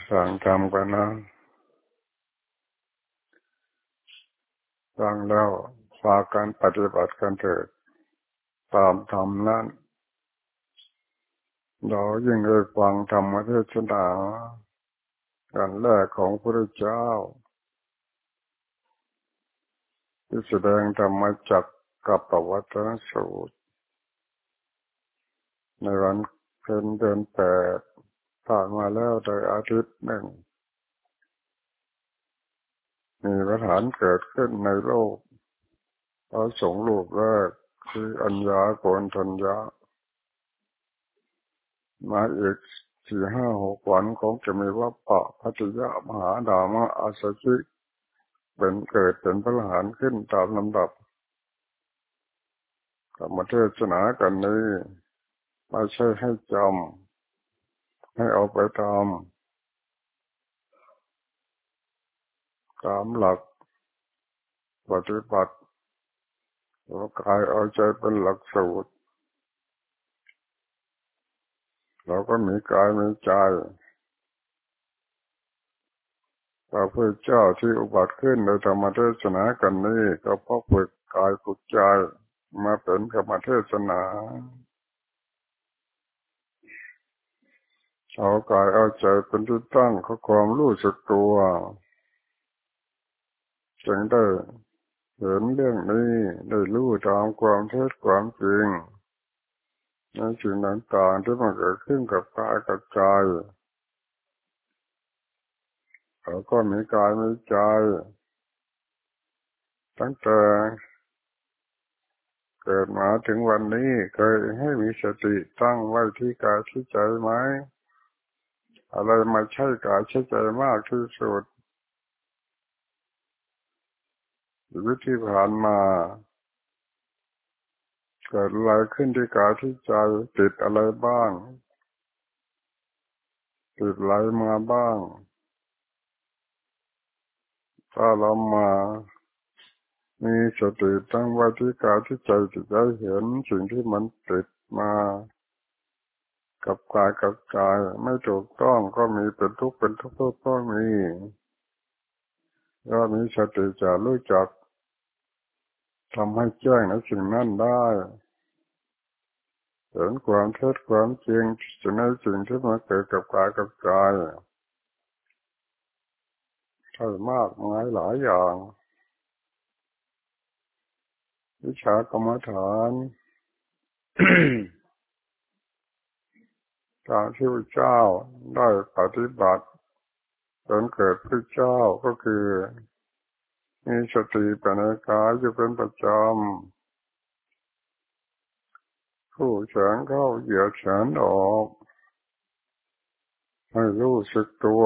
สั่งทำกันนะสั่งแล้วฝากการปฏิบัติกันเถิดตามธรรมนั้นเรายิ่งได้ฟังธรรมเทศนาการแรกของพระพุทธเจ้าที่แสดงธรรมจักรกับปวัตตนสูตรในวันเพ็ญเดือนแปดผ่านมาแล้วโดยอาทิตย์หนึ่งมีปัญหาเกิดขึ้นในโลกพระสงฆ์รูปแรกคืออัญญาโกณฑัญญามาอีก4-5-6 วันคงจะมีวัปปะพัทยามหาดามะอาสชิเป็นเกิดเป็นพระอรหันต์ขึ้นตามลำดับธรรมเทศนากันนี้ไม่ใช่ให้จำให้เอาไปทำตามหลักปฏิบัติเอากายเอาใจเป็นหลักสูตรเราก็มีกายมีใจพระพุทธเจ้าที่อุบัติขึ้นโดยธรรมเทศนากันนี้ก็เพราะฝึกกายฝึกใจมาเป็นธรรมเทศนาเอากายเอาใจเป็นที่ตั้งของความรู้สึกตัวจึงได้เห็นเรื่องนี้ได้รู้ตามความเท็จความจริงในสิ่งต่างๆที่มันเกิดขึ้นกับกายกับใจเราก็มีกายมีใจตั้งแต่เกิดมาถึงวันนี้เคยให้มีสติตั้งไว้ที่กายที่ใจไหมอะไรมาใช่กายใช่ใจมากที่สุดชีวิตที่ผ่านมาเกิดอะไรขึ้นที่กายที่ใจติดอะไรบ้างติดอะไรมาบ้างถ้าเรามามีสติตั้งไว้ที่กายที่ใจจะได้เห็นสิ่งที่มันติดมากับกายกับใจไม่ถูกต้องก็มีเป็นทุกข์เป็นทุกข์ก็มีก็มีสติจะรู้จักทำให้แจ้งในสิ่งนั้นได้เห็นความเท็จความจริงในสิ่งที่มันเกิดกับกายกับใจใช่มากมายหลายอย่างวิชากรรมฐาน การที่พระเจ้าได้ปฏิบัติจนเกิดพระเจ้าก็คือมีสติปัญญากายอยู่เป็นประจำผู้แขนเข้าเหยียดแขนออกให้รู้สึกตัว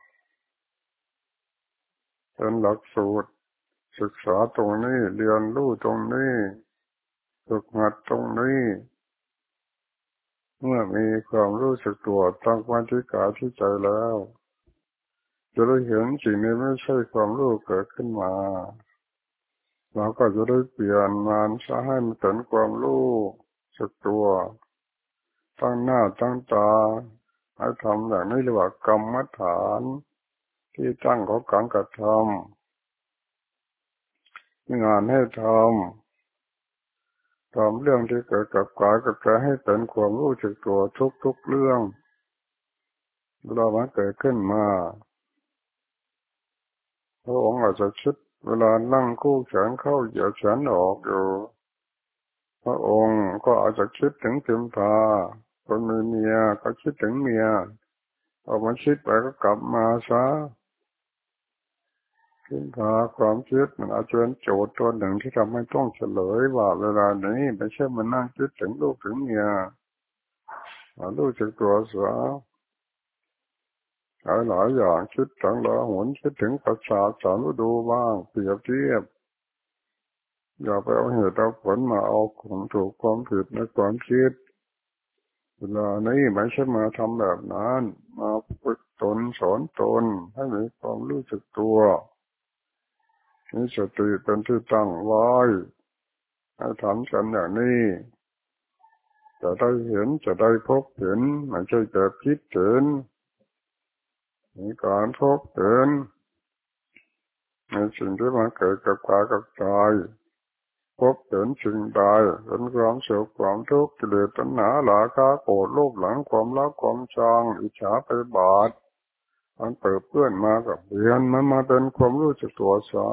เป็นหลักสูตรศึกษาตรงนี้เรียนรู้ตรงนี้ฝึกหัดตรงนี้เมื่อมีความรู้สึกตัวตั้งมั่นที่กายที่ใจแล้วจะได้เห็นสิ่งนี้ไม่ใช่ความรู้เกิดขึ้นมาเราก็จะได้เปลี่ยนมันซะให้มันเป็นความรู้สึกตัวตั้งหน้าตั้งตาให้ทำอย่างนี้เรียกว่ากรรมฐานที่ตั้งของการกระทำมีงานให้ทำเรื่องที่เกิดกับกายกับใจให้เป็นความรู้สึกตัวทุกๆเรื่องเรามันเกิดขึ้นมาพระองค์อาจจะคิดเวลานั่งคู่แขนเข้าเหยียดแขนออกอยู่พระองค์ก็อาจจะคิดถึงพิมพาคนมีเมียก็คิดถึงเมียพอมันคิดไปก็กลับมาซะพิมพาความคิดมันอาจจะเป็นโจทย์ตัวหนึ่งที่ทำให้ต้องเฉลยว่าเวลานี้ไม่ใช่มันนั่งคิดถึงลูกถึงเมียรู้จักตัวเสียหลายอย่างคิดถึงละหนคิดถึงประสาทสามฤดูบ้างเปรียบเทียบอย่าไปเอาเหตุเอาผลมาเอาของถูกความผิดในความคิดเวลานี้ไม่ใช่มาทำแบบนั้นมาฝึกตนสอนตนให้มีความรู้สึกตัวมีสติเป็นที่ตั้งไว้ให้ทำกันอย่างนี้จะได้เห็นจะได้พบเห็นไม่ใช่แต่คิดเห็นมีการพบเห็นในสิ่งที่มันเกิดกับกายกับใจพบเห็นสิ่งใดเห็นความสุขความทุกข์กิเลสตัณหาราคะโกรธโลภหลังความรักความชังอิจฉาพยาบาทมันเปิดเพื่อนมากับเปลี่ยนมันมาเป็นความรู้จักตัวซะ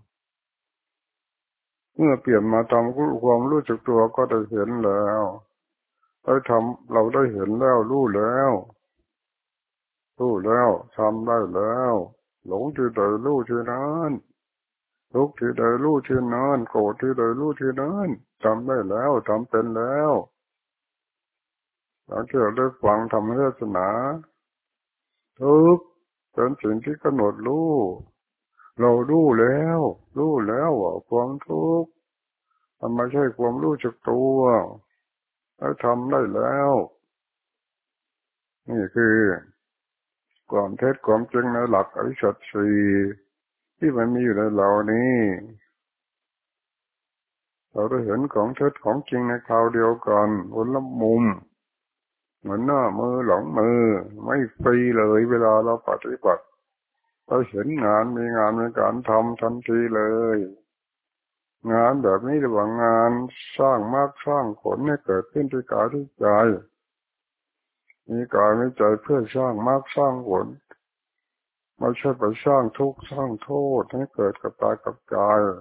เมื่อเปลี่ยนมาทำความรู้จักตัวก็ได้เห็นแล้วได้ทำเราได้เห็นแล้วรู้แล้วทำได้แล้วหลงที่ใดรู้ที่นั้นทุกข์ที่ใดรู้ที่นั้นโกรธที่ใดรู้ที่นั้นทำได้แล้วทำเป็นแล้วหลังที่เราได้ฟังธรรมเทศนาทุกข์เป็นสิ่งที่กำหนดรู้เรารู้แล้วว่าความทุกข์มันไม่ใช่ความรู้จักตัวแล้วทำได้แล้วนี่คือความเท็จความจริงในหลักอริยสัจสี่ที่มันมีอยู่ในเรานี้เราได้เห็นของเท็จของจริงในคราวเดียวกันคนละมุมเหมือนหน้ามือหลังมือไม่ฟรีเลยเวลาเราปฏิบัติเราเห็นงานมีงานในการทำทันทีเลยงานแบบนี้เรียกว่างานสร้างมากสร้างผลให้เกิดขึ้นที่กายที่ใจมีกายมีใจเพื่อสร้างมากสร้างผลไม่ใช่ไปสร้างทุกข์สร้างโทษให้เกิดกับกายกับใจ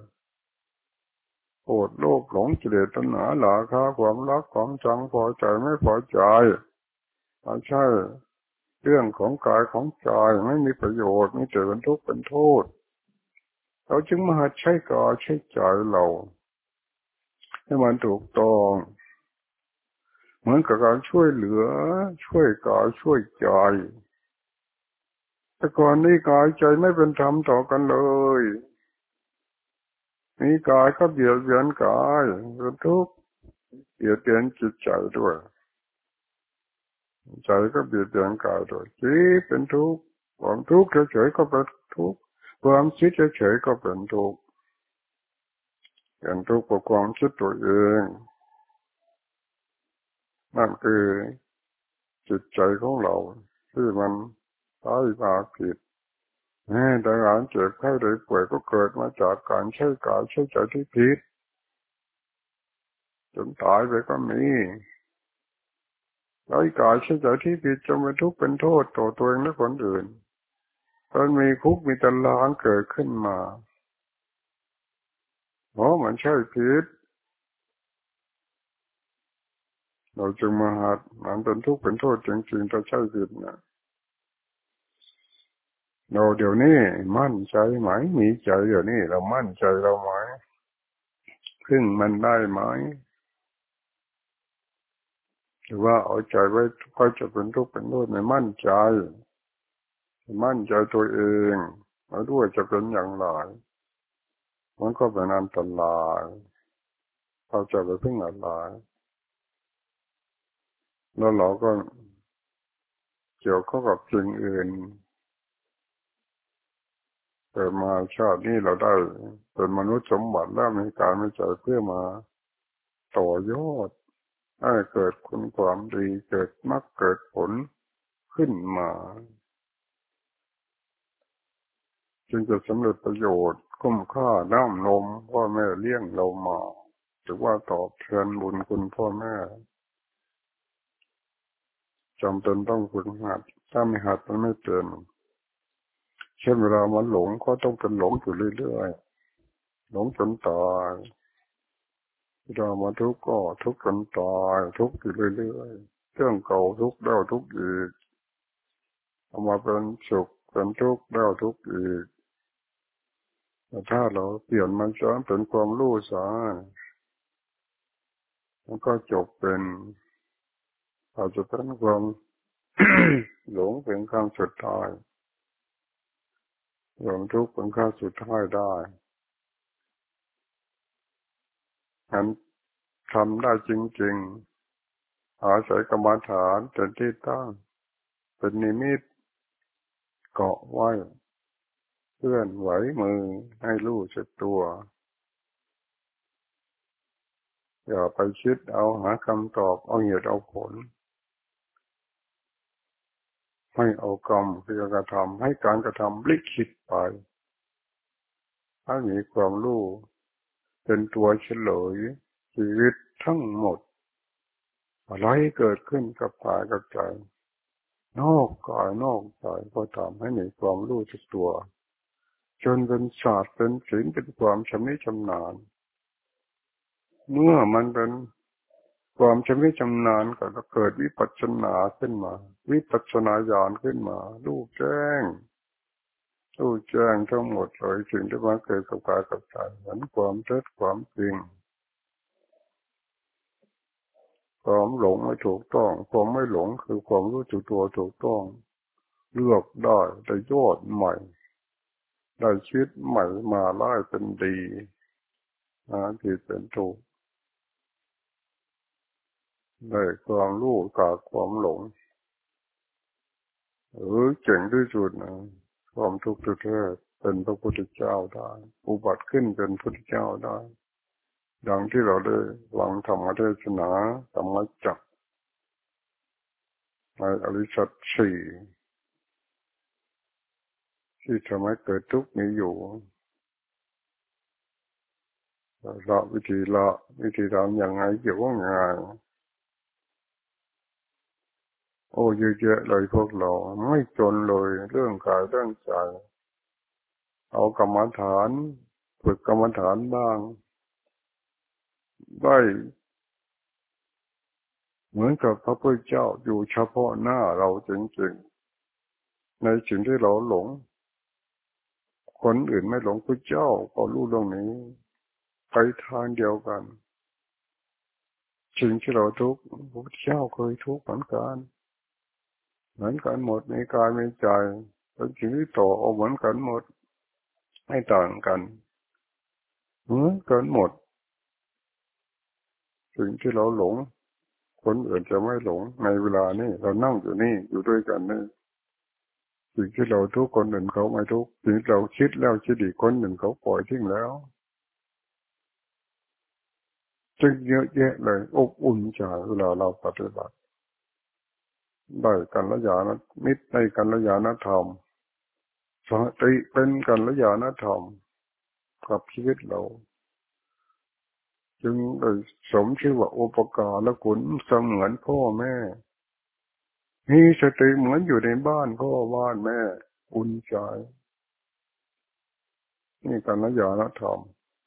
โกรธโลภหลงกิเลสตัณหาราคะความรักความชังพอใจไม่พอใจไม่ใช่เรื่องของกายของใจไม่มีประโยชน์มีแต่เป็นทุกข์เป็นโทษเราจึงมาหัดใช้กายใช้ใจเราให้มันถูกต้องเหมือนกับการช่วยเหลือช่วยกายช่วยใจแต่ก่อนนี้กายใจไม่เป็นธรรมต่อกันเลยมีกายก็เบียดเบียนกายเป็นทุกข์เบียดเบียนจิตใจด้วยใจก็เบียดเบียนกายด้วยจิตเป็นทุกข์ความทุกข์เฉยๆก็เป็นทุกข์ความคิดเฉยๆก็เป็นทุกข์เป็นทุกข์เพราะความคิดตัวเองนั่นคือจิตใจของเราที่มันใช้มาผิดแต่งานเจ็บไข้ได้ป่วยก็เกิดมาจากการใช้กายใช้ใจที่ผิดจนตายไปก็มีใช้กายใช้ใจที่ผิดจนเป็นทุกข์เป็นโทษต่อตัวเองและคนอื่นมันมีคุกมีตารางเกิดขึ้นมาเพราะมันใช่ผิดเราจึงมาหัดมันเป็นทุกข์เป็นโทษจริงๆถ้าใช่ผิดนะเราเดี๋ยวนี้มั่นใจไหมมีใจเดี๋ยวนี้เรามั่นใจเราไหมพึ่งมันได้ไหมหรือว่าเอาใจไว้ก็จะเป็นทุกข์เป็นโทษไม่มั่นใจตัวเองแล้วด้วยจะเป็นอย่างไรมันก็เป็นอันตรายเราจะไปพึ่งอะไรแล้วเราก็เกี่ยวข้องกับสิ่งอื่นเกิดมาชาตินี้เราได้เป็นมนุษย์สมบัติแล้วมีการมีใจเพื่อมาต่อยอดให้เกิดคุณความดีเกิดมรรคเกิดผลขึ้นมาจึงจะสำเร็จประโยชน์คุ้มค่าน้ำนมพ่อแม่เลี้ยงเรามาถือว่าตอบแทนบุญคุณพ่อแม่จำเป็นต้องฝึกหัดถ้าไม่หัดมันไม่เป็นเช่นเวลามันหลงก็ต้องเป็นหลงอยู่เรื่อยๆหลงจนตายเวลามาทุกข์ก็ทุกข์จนตายทุกข์อยู่เรื่อยๆเรื่องเก่าทุกข์แล้วทุกข์อีกเอามาเป็นสุขเป็นทุกข์แล้วทุกข์อีกแต่ถ้าเราเปลี่ยนมันจะเป็นความรู้สามันก็จบเป็นอาจจะเป็นความ หลงเป็นครั้งสุดท้ายหลงทุกข์เป็นครั้งสุดท้ายได้งั้นทำได้จริงๆอาศัยกรรมฐานเป็นที่ตั้งเป็นนิมิตเกาะไว้เคลื่อนไหวมือให้รู้สึกตัวอย่าไปคิดเอาหาคำตอบเอาเหตุเอาผลให้เอากรรมคือการกระทำให้การกระทำลิขิตไปให้มีความรู้เป็นตัวเฉลยชีวิตทั้งหมดอะไรเกิดขึ้นกับกายกับใจนอกกายนอกใจก็ทำให้มีความรู้จักตัวจนเป็นศาสตร์เป็นศิลป์เป็นความชำนิชำนาญเมื่อมันเป็นความชำนิชำนาญก็เกิดวิปัสสนาขึ้นมาวิปัสสนาญาณขึ้นมารู้แจ้งทั้งหมดเลยสิ่งที่มันเกิดกับกายกับใจเหมือนความเท็จความจริงความหลงไม่ถูกต้องความไม่หลงคือความรู้จักตัวถูกต้องเลือกได้ยอดใหม่ได้ชีวิตใหม่มาไล่เป็นดีที่เป็นถูกได้ความรู้จากความหลงเก่งที่สุดนะความทุกข์แท้ๆเป็นพระพุทธเจ้าได้อุบัติขึ้นเป็นพระพุทธเจ้าได้ดังที่เราได้ฟังธรรมเทศนาธรรมจักรในอริยสัจสี่ที่ทำให้เกิดทุกข์มีอยู่วิธีทำอย่างไงเกี่ยวกับงานโอ้เยอะแยะเลยพวกเราไม่จนเลยเรื่องกายเรื่องใจเอากรรมฐานฝึกกรรมฐานบ้างได้เหมือนกับพระพุทธเจ้าอยู่เฉพาะหน้าเราจริงๆในสิ่งที่เราหลงคนอื่นไม่หลงพระเจ้าก็รู้เรื่องนี้ไปทางเดียวกันสิ่งที่เราทุกข์พระพุทธเจ้าเคยทุกข์เหมือนกันหมดในกายในใจเป็นสิ่งที่ต่อเอาเหมือนกันหมดไม่ต่างกันเหมือนกันหมดสิ่งที่เราหลงคนอื่นจะไม่หลงในเวลานี้เรานั่งอยู่นี่อยู่ด้วยกันนี่สิ่งที่เราทุกคนอื่นเขาไม่ทุกสิ่งที่เราคิดแล้วคิดอีกคนหนึ่งเขาปล่อยทิ้งแล้วจึงเยอะแยะเลยอบอุ่นใจเวลาเราปฏิบัติได้กัลยาณมิตรในกัลยาณธรรมสติเป็นกัลยาณธรรมกับชีวิตเราจึงได้สมชื่อว่าอุปการะคุณเสมือนพ่อแม่มีสติเหมือนอยู่ในบ้านพ่อบ้านแม่อุ่นใจนี่กัลยาณธรรม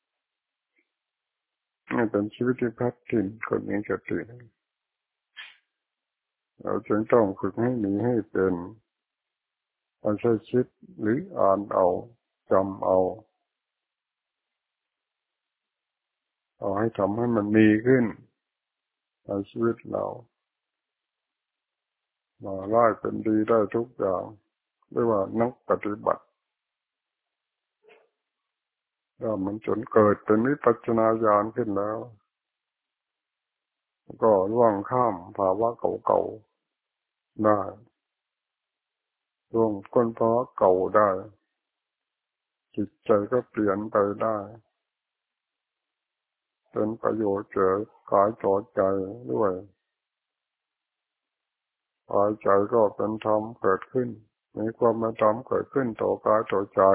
นี่เป็นชีวิตที่พัฒน์ถิ่นคนมีสติเราจึงต้องฝึกให้มีให้เป็นไม่ใช่คิดหรืออ่านเอาจำเอาให้ทำให้มันมีขึ้นในชีวิตเรามาไล่เป็นดีได้ทุกอย่างเรียกว่านักปฏิบัติถ้ามันจนเกิดเป็นวิปัสสนาญาณขึ้นแล้วก็ล่วงข้ามภาวะเก่าๆได้ล่วงก้นภาวะเก่าได้จิตใจก็เปลี่ยนไปได้เป็นประโยชน์แก่กายต่อใจด้วยกายใจก็เป็นธรรมเกิดขึ้นมีความเป็นธรรมเกิดขึ้นต่อกายต่อใจ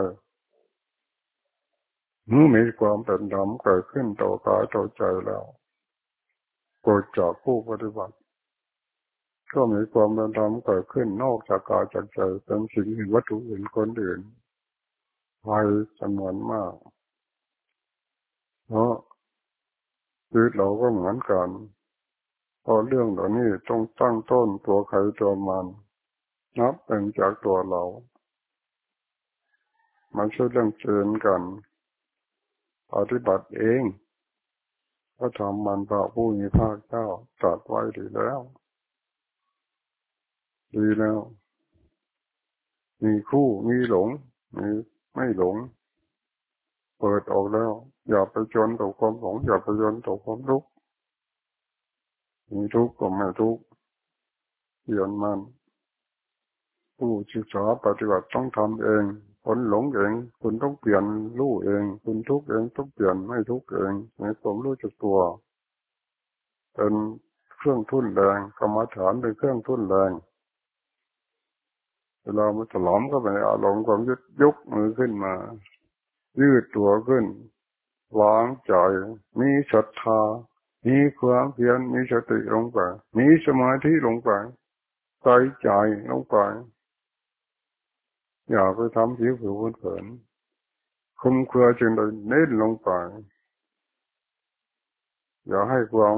เมื่อมีความเป็นธรรมเกิดขึ้นต่อกายต่อใจแล้วเกิดจากผู้ปฏิบัติก็มีความเป็นธรรมเกิดขึ้นนอกจากกายจากใจเป็นสิ่งอื่นวัตถุอื่นคนอื่นภัยจำนวนมากเพราะชีวิตเราก็เหมือนกันพอเรื่องเหล่านี้ต้องตั้งต้นตัวใครตัวมันนับเป็นจากตัวเรามันช่วยเรื่องเชิญกันปฏิบัติเองก็ทำมันพระผู้มีภาคเจ้าตรัสไว้ดีแล้วมีคู่มีหลงมีไม่หลงเปิดออกแล้วอย่าไปจนต่อความหลงอย่าไปจนต่อความทุกข์มีทุกข์ก็ไม่ทุกข์เปลี่ยนมันผู้ศึกษาปฏิบัติต้องทำเองคนหลงเองคุณต้องเปลี่ยนรู้เองคุณทุกข์เองต้องเปลี่ยนไม่ทุกข์เองในความรู้จักตัวเป็นเครื่องทุ่นแรงกรรมฐานเป็นเครื่องทุ่นแรงเวลามันถลอมก็ไปในอารมณ์ความยึดยกมือขึ้นมายืดตัวขึ้นวางใจมีศรัทธามีความเพียรมีสติลงไปมีสมาธิลงไปใส่ใจลงไปอย่าไปทำผิวเผินคุมเครือจึงโดยเน้นลงไปอย่าให้ความ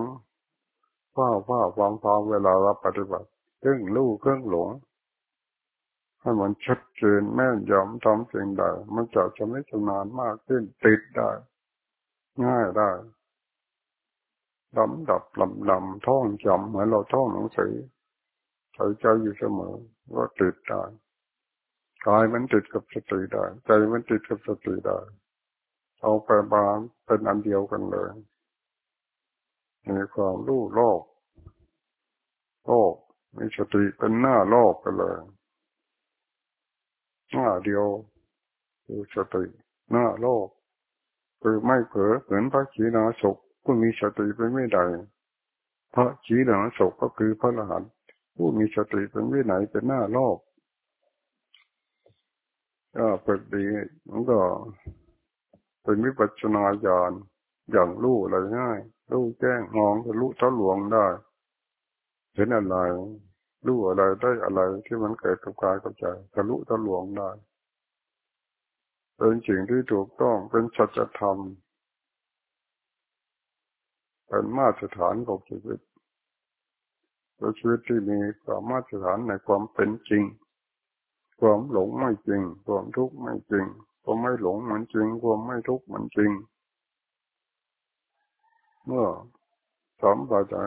ความเวลาเราปฏิบัติเครื่องรู้เครื่องหลงให้มันชัดเจนแม่นยำทำสิ่งใดมันจะชำนิชำนาญมากขึ้นติดได้ง่ายได้ลำท่องจำเหมือนเราท่องหนังสือใส่ใจอยู่เสมอว่าติดได้กายมันติดกับสติได้ใจมันติดกับสติได้เอาไปบาลเป็นอันเดียวกันเลยมีความรู้โลกมีสติเป็นหน้าโลกไปเลยหน้าเดียวคือสติหน้าโลกคือไม่เผลอเหมือนพระขีณาสพผู้มีสติเป็นไม่ได้พระขีณาสพก็คือพระอรหันต์ผู้มีสติเป็นวินัยเป็นหน้าโลกก็เป็นดีมันก็เป็นวิปัสสนาญาณอย่างรู้อะไรง่ายรู้แจ้งมองทะลุทะลวงได้เห็นอะไรรู้อะไรได้อะไรที่มันเกิดกับกายกับใจทะลุทะลวงได้เป็นสิ่งที่ถูกต้องเป็นสัจธรรมเป็นมาตรฐานของชีวิตเป็นชีวิตที่มีความมาตรฐานในความเป็นจริงความหลงไม่จริงความทุกข์ไม่จริงความไม่หลงมันจริงความไม่ทุกข์มันจริงเมื่อสัมผัสใจ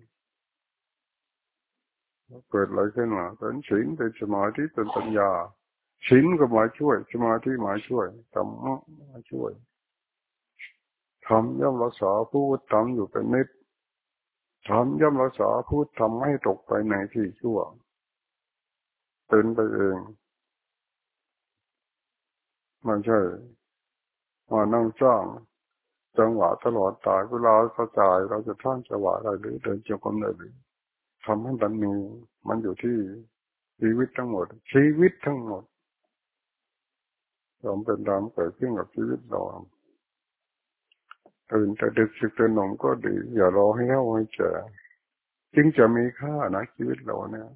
เกิดอะไรขึ้นมาเป็นศีลเป็นสมาธิเป็นปัญญาศีลก็มาช่วยสมาธิมาช่วยธรรมะมาช่วยธรรมย่อมรักษาผู้ทำอยู่เป็นนิจธรรมย่อมรักษาผู้ทำให้ตกไปในที่ชั่วเป็นไปเองไม่ใช่มานั่งจ้างจังหวะตลอดตายเวลากระจายเราจะท่านจังหวะอะไรหรือเดินจงกรมได้หรือทำให้มันมีมันอยู่ที่ชีวิตทั้งหมดชีวิตทั้งหมดความเป็นธรรมเกิดขึ้นกับชีวิตเราตื่นแต่ดึกสึกแต่หนุ่มก็ดีอย่ารอให้เฒ่าให้แก่จึงจะมีค่านะชีวิตเราเนี่ย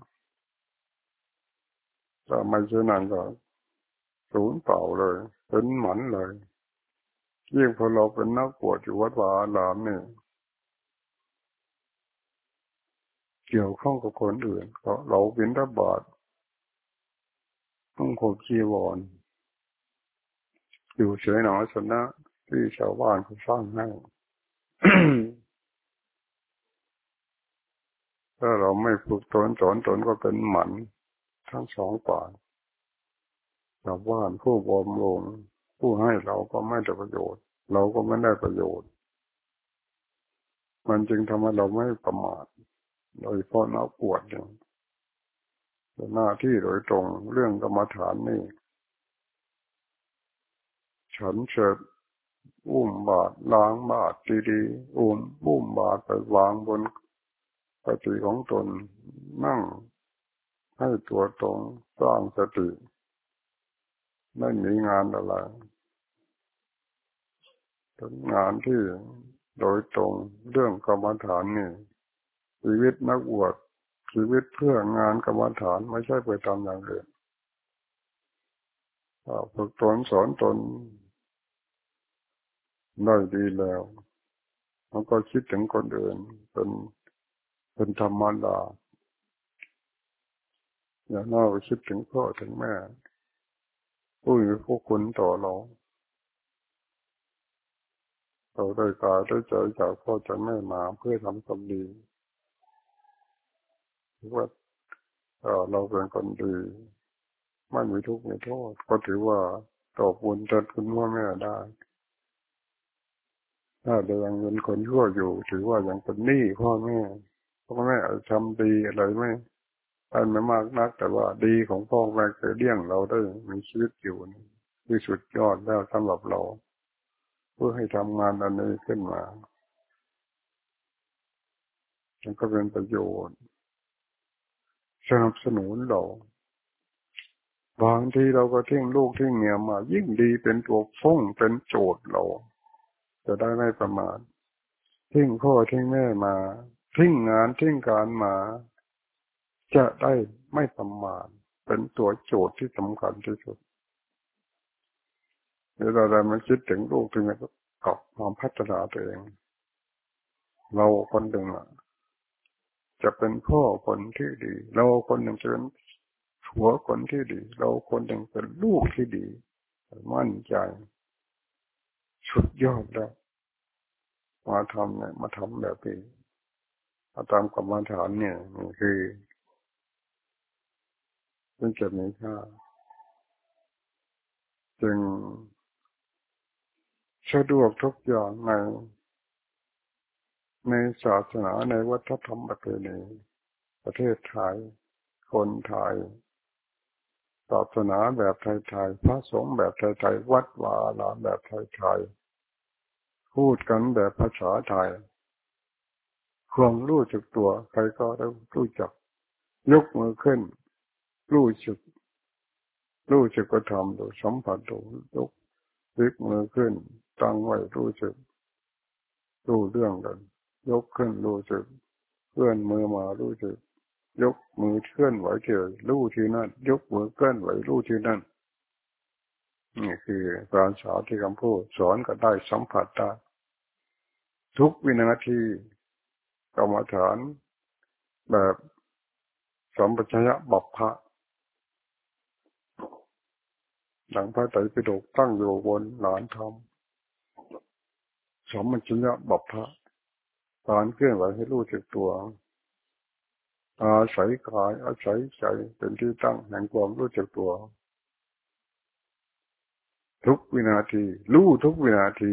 ถ้าไม่เช่นนั้นก็สูญเปล่าเลยเป็นหมันเลยยิ่งพอเราเป็นนักบวชอยู่วัดวาอารามเนี่ยเกี่ยวข้องกับคนอื่นก็เราบิณฑบาตต้องขบจีวรอยู่เฉยหนอสนะที่ชาวบ้านเขาสร้างให้ ถ้าเราไม่ฝึกตนสอนตนก็เป็นหมันทั้งสองฝ่ายชาวบ้านผู้บำรุงผู้ให้เราก็ไม่ได้ประโยชน์เราก็ไม่ได้ประโยชน์มันจึงทำให้เราไม่ประมาทโดยเฉพาะนักบวชเนี่ยหน้าที่โดยตรงเรื่องกรรมฐานนี่ฉันเสร็จอุ้มบาตรล้างบาตรดีๆอุ้มบาตรไปวางบนปฏิของตนนั่งให้ตัวตรงสร้างสติไม่มีงานอะไรเป็นงานที่โดยตรงเรื่องกรรมฐานนี่ชีวิตนักบวชชีวิตเพื่องานกรรมฐานไม่ใช่ไปทำอย่างอื่นฝึกตนสอนตนได้ดีแล้วมันก็คิดถึงคนอื่นเป็นธรรมดาอย่างน้อยก็คิดถึงพ่อถึงแม่ผู้มีพวกคุณต่อเราได้กายได้ใจจากพ่อจากแม่มาเพื่อทำความดีว่าเราเป็นคนดีไม่มีทุกข์มีโทษก็ถือว่าตอบบุญแทนคุณพ่อแม่ได้ถ้าเรายังเป็นคนชั่วอยู่ถือว่ายังเป็นหนี้พ่อแม่อาจจะทำดีอะไรไม่มากนักแต่ว่าดีของพ่อแม่เคยเลี้ยงเราได้มีชีวิตอยู่ที่สุดยอดแล้วสำหรับเราเพื่อให้ทำงานอันนี้ขึ้นมามันก็เป็นประโยชน์สนับสนุนเราบางทีเราก็ทิ้งลูกทิ้งเมียมายิ่งดีเป็นตัวฟ้องเป็นโจทย์เราจะได้ไม่ประมาททิ้งพ่อทิ้งแม่มาทิ้งงานทิ้งการมาจะได้ไม่ประมาทเป็นตัวโจทย์ที่สำคัญที่สุดเวลาเรามาคิดถึงลูกถึงจะกลับมาพัฒนาตัวเองเราคนหนึ่งจะเป็นพ่อคนที่ดีเราคนหนึ่งจะเป็นผัวคนที่ดีเราคนหนึ่งเป็นลูกที่ดีมั่นใจสุดยอดแล้วมาทำเนี่ยมาทำแบบนี้มาตามกรรมฐานเนี่ยนี่คือมันจะมีค่าจึงสะดวกทุกอย่างในศาสนาในวัฒนธรรมประเพณีประเทศไทยคนไทยศาสนาแบบไทยๆพระสงฆ์แบบไทยๆวัดวาอารามแบบไทยๆพูดกันแบบภาษาไทยความรู้จักตัวใครก็ต้องรู้จักยกมือขึ้นรู้สึกก็ทำดูสัมผัสดูยกมือขึ้นตั้งไว้รู้สึกรู้เรื่องกันยกขึ้นรู้สึกเคลื่อนมือมารู้สึกยกมือเคลื่อนไหวเฉยรู้ที่นั่นยกมือเคลื่อนไหวรู้ที่นั่นนี่คือการสอนที่คำพูดสอนก็ได้สัมผัสได้ทุกวินาทีกรรมฐานแบบสัมปชัญญะบัพพะหลังพระไตรปิฎกตั้งอยู่บนหลานธรรมสัมปชัญญะบัพพะการเคลื่อนไหวให้รู้จักตัวอาศัยกายอาศัยใจเป็นที่ตั้งแห่งความรู้จักตัวทุกวินาทีรู้ทุกวินาที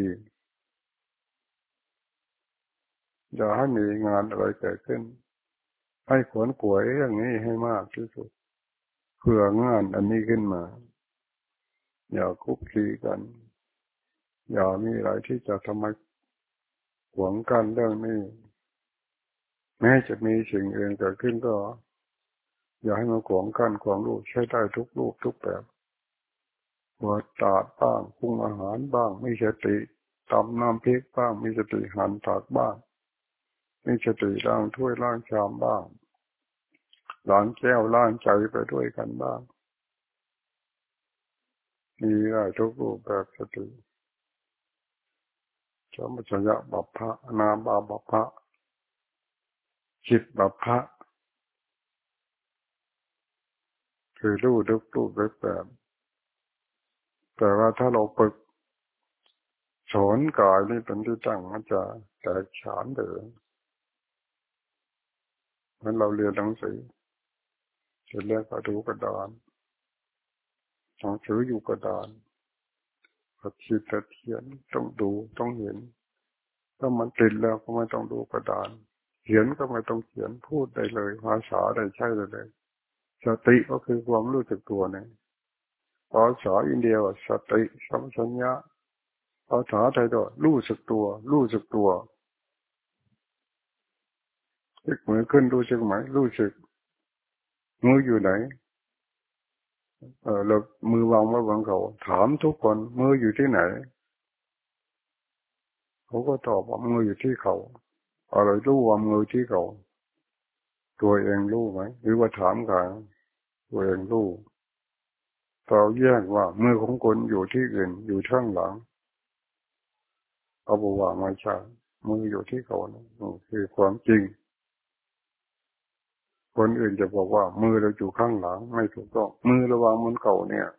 อย่าให้มีงานอะไรเกิดขึ้นให้ขวนขวายเรื่องนี้ให้มากที่สุดเพื่องานอันนี้ขึ้นมาอย่าคุกคีกันอย่ามีอะไรที่จะทำให้หวงกันเรื่องนี้แม้จะมีสิ่งอื่นเกิดขึ้นก็อย่าให้มันขวงกันความรู้ใช้ได้ทุกรูปทุกแบบหัวตาดบ้างปรุงอาหารบ้างมีสติตำน้ำพริกบ้างมีสติหั่นผักบ้างมีสติล้างถ้วยล้างชามบ้างล้างแก้วล้างใจไปด้วยกันบ้างมีได้ทุกรูปแบบสติสัมปชัญญะบัพพะนาบาบัพพะจิตบัพพะคือรู้ทุกรูปแบบแต่ว่าถ้าเราฝึกสอนกายนี่เป็นที่ตั้งมันจะแตกฉานเลยเหมือนเราเรียนหนังสือเสร็จแล้วก็ดูกระดานหนังสืออยู่กระดานก็ขีดเขียนต้องดูต้องเห็นถ้ามันติดแล้วก็ไม่ต้องดูกระดานเขียนก็ไม่ต้องเขียนพูดได้เลยภาษาได้ใช้ได้เลยสติก็คือความรู้จักตัวเนี่ยภาษาอินเดียว่าสติสัมปชัญญะภาษาไทยก็รู้สึกตัวรู้สึกตัวยกมือขึ้นรู้สึกไหมรู้สึกมืออยู่ไหนเรามือวางไว้บนเขาถามทุกคนมืออยู่ที่ไหนเขาก็ตอบว่ามืออยู่ที่เขาอะไรรู้ว่ามือที่เขาตัวเองรู้ไหมหรือว่าถามกันตัวเองรู้เราแยกว่ามือของคนอยู่ที่อื่นอยู่ข้างหลังเขาบอกว่าไม่ใช่มืออยู่ที่เขานี่คือความจริงคนอื่นจะบอกว่ามือเราอยู่ข้างหลังไม่ถูกต้องมือระวางบนเก่าเนี่ย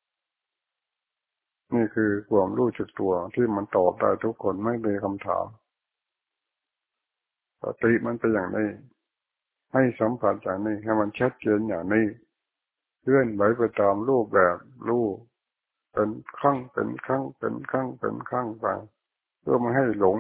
นี่คือความรู้จักตัวที่มันตอบได้ทุกคนไม่มีคำถามสติมันเป็นอย่างนี้ให้สัมผัสอย่างนี้ให้มันชัดเจนอย่างนี้เคลื่อนไหวไปตามรูปแบบรูปเป็นครั้งเป็นครั้งเป็นครั้งเป็นครั้งไปเพื่อไม่ให้หลง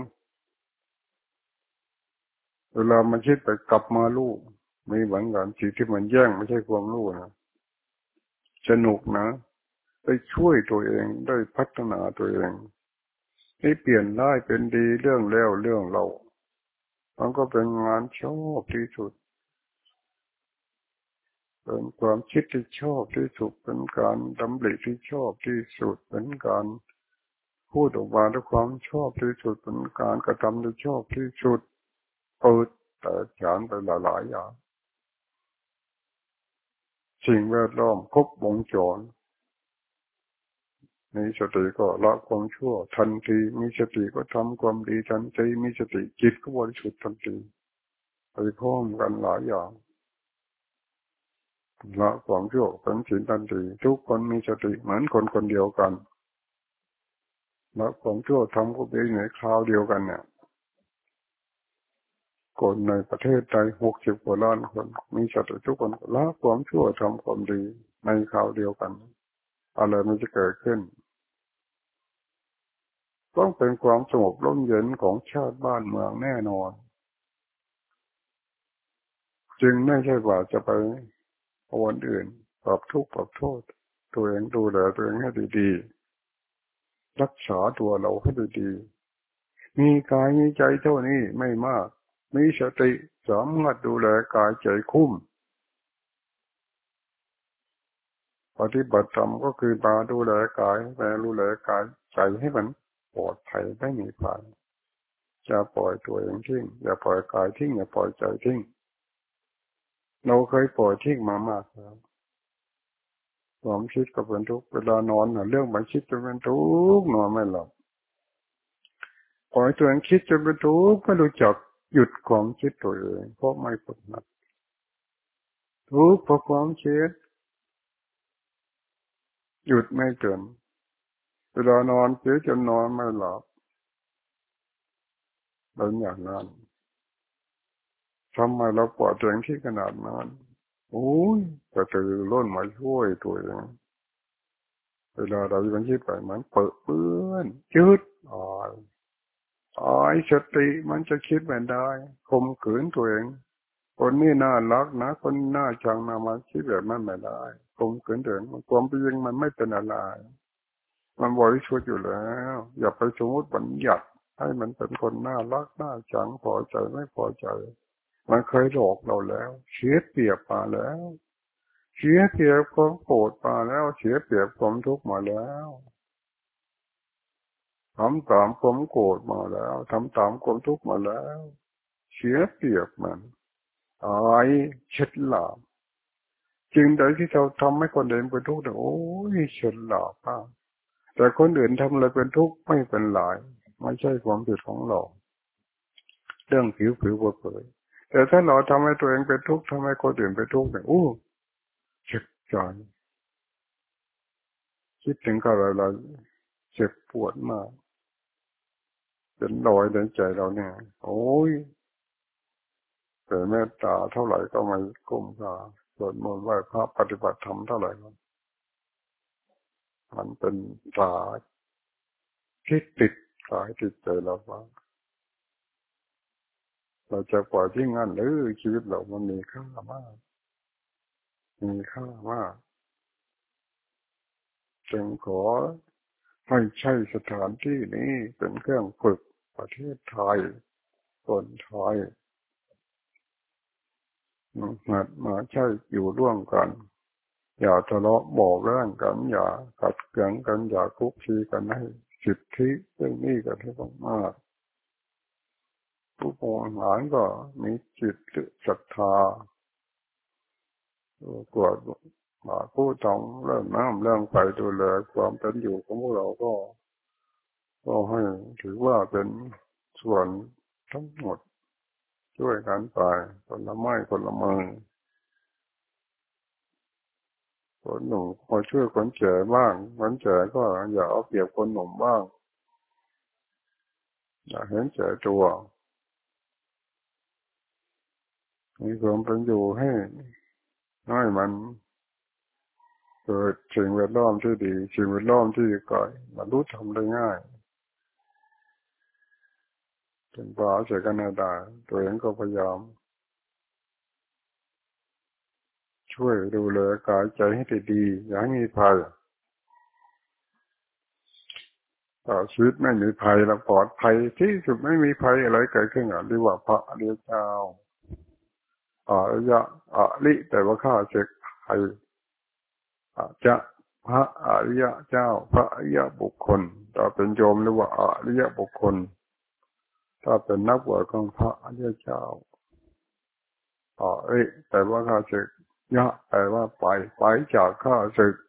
เวลามันคิดไปกลับมารู้มีเหมือนกันสิ่งที่มันแย่งไม่ใช่ความรู้นะสนุกนะได้ช่วยตัวเองได้พัฒนาตัวเองให้เปลี่ยนได้เป็นดีเรื่องแล้วเรื่องเรามันก็เป็นงานชอบที่สุดเป็นความคิดที่ชอบที่สุดเป็นการดำริที่ชอบที่สุดเป็นการพูดออกมาด้วยความชอบที่สุดเป็นการกระทำที่ชอบที่สุดเปิดแต่ฉานไปหลายๆอย่างสิ่งแวดล้อมครบวงจรมีสติก็ละความชั่วทันทีมีสติก็ทำความดีทันทีมีสติจิตก็บริสุทธิ์ทันทีไปพร้อมกันหลายอย่างละความชั่วเป็นศีลทันทีทุกคนมีสติเหมือนคนคนเดียวกันละความชั่วทำก็เป็นในคราวเดียวกันเนี่ยคนในประเทศไทย60 กว่าล้านคนมีสติทุกคนละความชั่วทำความดีในคราวเดียวกันอะไรมันจะเกิดขึ้นต้องเป็นความสงบร่มเย็นของชาติบ้านเมืองแน่นอนจึงไม่ใช่ว่าจะไปเอาวันอื่นปรับทุกข์ปรับโทษตัวเองดูแลตัวเองให้ดีๆรักษาตัวเราให้ดีๆมีกายมีใจเท่านี้ไม่มากมีสติสามารถดูแลกายใจคุ้มปฏิบัติธรรมก็คือมาดูแลกายแต่ดูแลกายใจให้มันปลอดภัยไม่มีภัยอย่าปล่อยตัวเองทิ้งอย่าปล่อยกายทิ้งอย่าปล่อยใจทิ้งเราเคยปล่อยทิ้งมามากแล้วความคิดก็เป็นทุกข์เวลานอนเรื่องมันคิดจนเป็นทุกข์นอนไม่หลับปล่อยตัวเองคิดจนเป็นทุกข์ไม่รู้จักหยุดความคิดตัวเองเพราะไม่ฝึกหัดทุกข์เพราะความคิดหยุดไม่เกินเวลานอนคิดจนนอนไม่หลับเป็นอย่างนั้นทำไมเราปล่อยตัวเองที่ขนาดนั้นโอ้ยแต่ตื่นร่นมาช่วยตัวเองเวลาเรามันคิดไปมันเปิดเปื้อนจืดอ่อนสติมันจะคิดไม่ได้ข่มขืนตัวเองคนนี้น่ารักนะคนน่าชังนะมาคิดแบบนั้นไม่ได้ข่มขืนตัวเองความเป็นจริงมันไม่เป็นอะไรมันบริสุทธิ์อยู่แล้วอย่าไปสมมติบัญญัติให้มันเป็นคนน่ารักน่าชังพอใจไม่พอใจมันเคยหลอกเราแล้วเสียเปรียบมาแล้วเสียเปรียบความโกรธมาแล้วเสียเปรียบความทุกข์มาแล้วทำตามความโกรธมาแล้วทำตามความทุกข์มาแล้วเสียเปรียบมันอายเช็ดหลาบจึงใดที่เราทำให้คนอื่นเป็นทุกข์โอ้ยเช็ดหลาบมากแต่คนอื่นทำอะไรเป็นทุกข์ไม่เป็นไรไม่ใช่ความผิดของเราเรื่องผิวเผยแต่ถ้าเราทำให้ตัวเองเป็นทุกข์ทำให้คนอื่นเป็นทุกข์เนี่ยโอ้เจ็บใจคิดถึงอะไรเราเจ็บปวดมากเป็นรอยในใจเราเนี่ยโอ้ยแต่เมตตาเท่าไหร่ก็ไม่คุ้มค่าสวดมนต์ไหว้พระปฏิบัติธรรมเท่าไหร่มันเป็นตาที่ติดกายติดใจเราว่าเราจะปล่อยที่งั้นหรือชีวิตเรามันมีค่ามากมีค่ามากจึงขอให้ใช้สถานที่นี้เป็นเครื่องฝึกประเทศไทยคนไทยหัดมาใช้อยู่ร่วมกันอย่าทะเลาะเบาะแว้งกันอย่าขัดเกลื่อนกันอย่าคุกคีกันให้สิทธิเรื่องนี้กันให้มากๆผู้บริหารก็มีจิตศรัทธากวดมาผู้ทองเรื่องน้ำเรื่องไฟดูแลความเป็นอยู่ของพวกเราก็ให้ถือว่าเป็นส่วนทั้งหมดช่วยกันไปคนละไม้คนละมือคนหนุ่มคอยช่วยคนแก่บ้างคนแก่ก็อย่าเอาเปรียบคนหนุ่มบ้างอย่าเห็นแก่ตัวมีความเป็นอยู่ให้มันเกิดสิ่งแวดล้อมที่ดีสิ่งแวดล้อมที่ดีก่อนมันรู้ทำได้ง่ายถึงป่าเสียกันได้ตัวเองก็พยายามช่วยดูแลกายใจให้ดีอย่าให้มีภัยชีวิตไม่มีภัยแล้วปลอดภัยที่สุดไม่มีภัยอะไรเกิดขึ้นเรียกว่าพระอริยเจ้าอริยะอริแต่ว่าข้าศึกใครอาจจะพระอริยเจ้าพระอริยบุคคลถ้าเป็นโยมเรียกว่าอริยบุคคลถ้าเป็นนักบวชของพระอริยเจ้าแปลว่าข้าศึกยะแปลว่าไปจากข้าศึก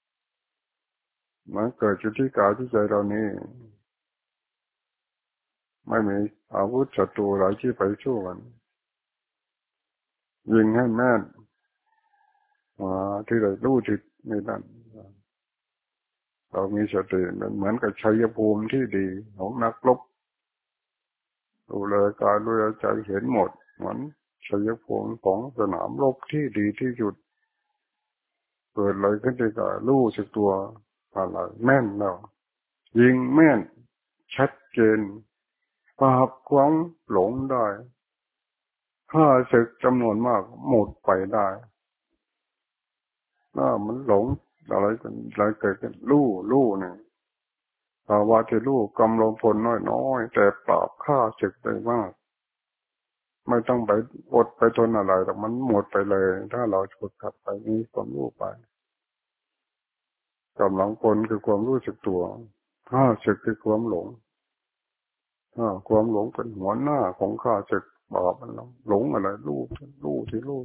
มันเกิดอยู่ที่กายที่ใจเรานี่ไม่มีอาวุธศัตรูอะไรที่ไปสู้กันยิงให้แม่นที่เรารู้จิตนี่นั่นเรามีสติเหมือนกับชัยภูมิที่ดีของนักรบดูแลกายดูแลใจเห็นหมดเหมือนชัยภูมิของสนามรบที่ดีที่สุดเกิดอะไรขึ้นในกายรู้สึกตัวอะไรแม่นแล้วยิงแม่นชัดเจนปราบความหลงได้ฆ่าศึกจำนวนมากหมดไปได้มันหลงอะไรเกิดขึ้นรู้เนี่ยภาวะที่รู้กำลังพลน้อยแต่ปราบฆ่าศึกได้มากไม่ต้องไปอดไปทนอะไรแต่มันหมดไปเลยถ้าเราฝึกขัดไปมีความรู้ไปกำลังพลคือความรู้สึกตัวฆ่าศึกคือความหลงความหลงเป็นหัวหน้าของข้าศึกบอกมันหลงอะไรรู้ที่รู้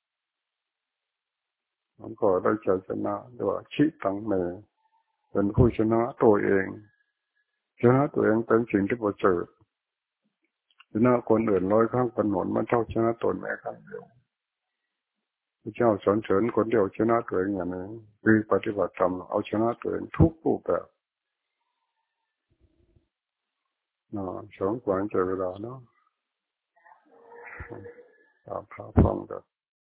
มันก็ได้ใจชนะด้วยชิตังเมเป็นผู้ชนะตัวเองชนะตัวเองเป็นสิ่งที่ประเสริฐชนะคนอื่นร้อยครั้งเป็นหนมันเท่าชนะตนแม้ครั้งเดียวพระเจ้าสอนเสริญคนเดียวชนะตัวเองอย่างนี้คือปฏิบัติธรรมเอาชนะตัวเองทุกรูปแบบสองกว่าจะเวลาเนาะพาฟังกัน